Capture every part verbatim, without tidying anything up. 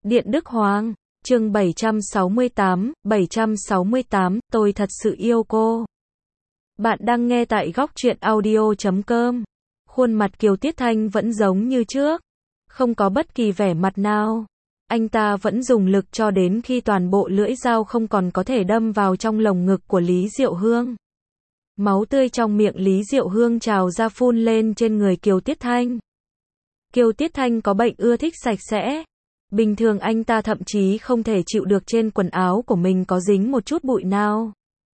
Điện Đức Hoàng, chương bảy trăm sáu mươi tám, bảy trăm sáu mươi tám, tôi thật sự yêu cô. Bạn đang nghe tại góc truyện audio chấm com. Khuôn mặt Kiều Tiết Thanh vẫn giống như trước, không có bất kỳ vẻ mặt nào. Anh ta vẫn dùng lực cho đến khi toàn bộ lưỡi dao không còn có thể đâm vào trong lồng ngực của Lý Diệu Hương. Máu tươi trong miệng Lý Diệu Hương trào ra phun lên trên người Kiều Tiết Thanh. Kiều Tiết Thanh có bệnh ưa thích sạch sẽ. Bình thường anh ta thậm chí không thể chịu được trên quần áo của mình có dính một chút bụi nào.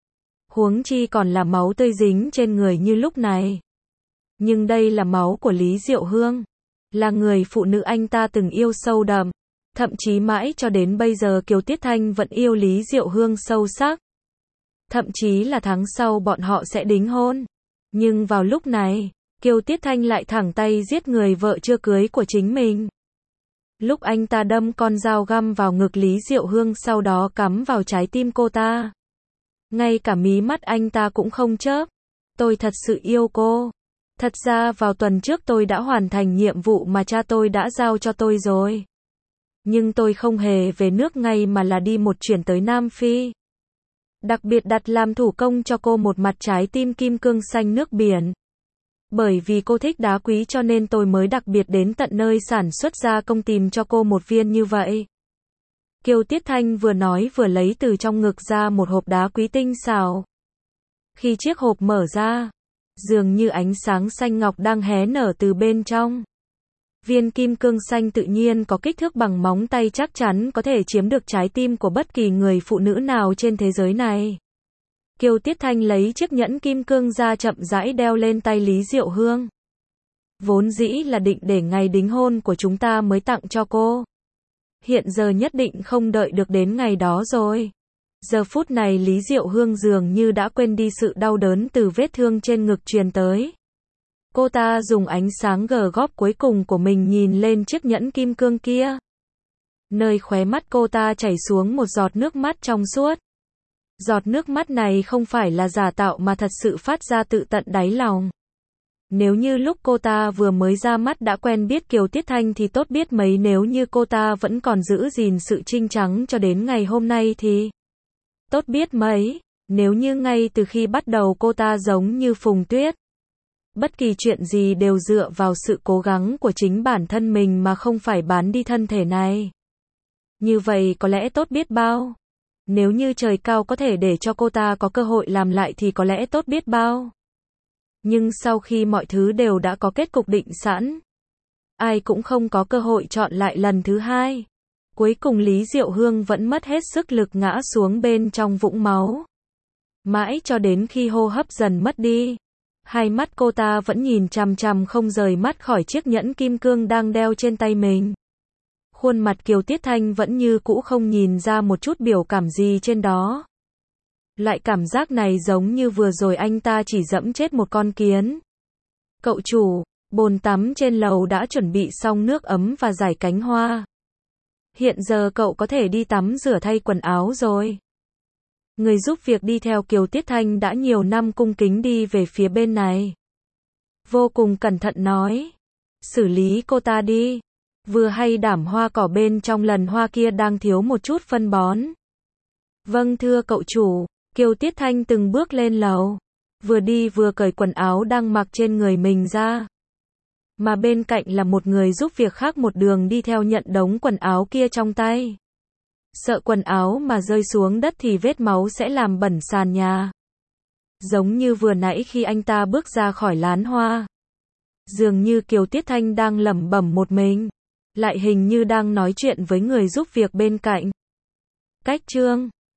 Huống chi còn là máu tươi dính trên người như lúc này. Nhưng đây là máu của Lý Diệu Hương. Là người phụ nữ anh ta từng yêu sâu đậm. Thậm chí mãi cho đến bây giờ Kiều Tiết Thanh vẫn yêu Lý Diệu Hương sâu sắc. Thậm chí là tháng sau bọn họ sẽ đính hôn. Nhưng vào lúc này, Kiều Tiết Thanh lại thẳng tay giết người vợ chưa cưới của chính mình. Lúc anh ta đâm con dao găm vào ngực Lý Diệu Hương sau đó cắm vào trái tim cô ta. Ngay cả mí mắt anh ta cũng không chớp. Tôi thật sự yêu cô. Thật ra vào tuần trước tôi đã hoàn thành nhiệm vụ mà cha tôi đã giao cho tôi rồi. Nhưng tôi không hề về nước ngay mà là đi một chuyến tới Nam Phi. Đặc biệt đặt làm thủ công cho cô một mặt trái tim kim cương xanh nước biển. Bởi vì cô thích đá quý cho nên tôi mới đặc biệt đến tận nơi sản xuất ra công tìm cho cô một viên như vậy. Kiều Tiết Thanh vừa nói vừa lấy từ trong ngực ra một hộp đá quý tinh xảo. Khi chiếc hộp mở ra, dường như ánh sáng xanh ngọc đang hé nở từ bên trong. Viên kim cương xanh tự nhiên có kích thước bằng móng tay chắc chắn có thể chiếm được trái tim của bất kỳ người phụ nữ nào trên thế giới này. Kiều Tiết Thanh lấy chiếc nhẫn kim cương ra chậm rãi đeo lên tay Lý Diệu Hương. Vốn dĩ là định để ngày đính hôn của chúng ta mới tặng cho cô. Hiện giờ nhất định không đợi được đến ngày đó rồi. Giờ phút này Lý Diệu Hương dường như đã quên đi sự đau đớn từ vết thương trên ngực truyền tới. Cô ta dùng ánh sáng gờ góp cuối cùng của mình nhìn lên chiếc nhẫn kim cương kia. Nơi khóe mắt cô ta chảy xuống một giọt nước mắt trong suốt. Giọt nước mắt này không phải là giả tạo mà thật sự phát ra tự tận đáy lòng. Nếu như lúc cô ta vừa mới ra mắt đã quen biết Kiều Tiết Thanh thì tốt biết mấy, nếu như cô ta vẫn còn giữ gìn sự trinh trắng cho đến ngày hôm nay thì tốt biết mấy. Nếu như ngay từ khi bắt đầu cô ta giống như Phùng Tuyết. Bất kỳ chuyện gì đều dựa vào sự cố gắng của chính bản thân mình mà không phải bán đi thân thể này. Như vậy có lẽ tốt biết bao. Nếu như trời cao có thể để cho cô ta có cơ hội làm lại thì có lẽ tốt biết bao. Nhưng sau khi mọi thứ đều đã có kết cục định sẵn, ai cũng không có cơ hội chọn lại lần thứ hai. Cuối cùng Lý Diệu Hương vẫn mất hết sức lực ngã xuống bên trong vũng máu. Mãi cho đến khi hô hấp dần mất đi, hai mắt cô ta vẫn nhìn chằm chằm không rời mắt khỏi chiếc nhẫn kim cương đang đeo trên tay mình. Khuôn mặt Kiều Tiết Thanh vẫn như cũ không nhìn ra một chút biểu cảm gì trên đó. Loại cảm giác này giống như vừa rồi anh ta chỉ dẫm chết một con kiến. Cậu chủ, bồn tắm trên lầu đã chuẩn bị xong nước ấm và rải cánh hoa. Hiện giờ cậu có thể đi tắm rửa thay quần áo rồi. Người giúp việc đi theo Kiều Tiết Thanh đã nhiều năm cung kính đi về phía bên này. Vô cùng cẩn thận nói. Xử lý cô ta đi. Vừa hay đảm hoa cỏ bên trong lần hoa kia đang thiếu một chút phân bón. Vâng thưa cậu chủ. Kiều Tiết Thanh từng bước lên lầu. Vừa đi vừa cởi quần áo đang mặc trên người mình ra. Mà bên cạnh là một người giúp việc khác một đường đi theo nhận đống quần áo kia trong tay. Sợ quần áo mà rơi xuống đất thì vết máu sẽ làm bẩn sàn nhà. Giống như vừa nãy khi anh ta bước ra khỏi lán hoa. Dường như Kiều Tiết Thanh đang lẩm bẩm một mình. Lại hình như đang nói chuyện với người giúp việc bên cạnh. Cách chương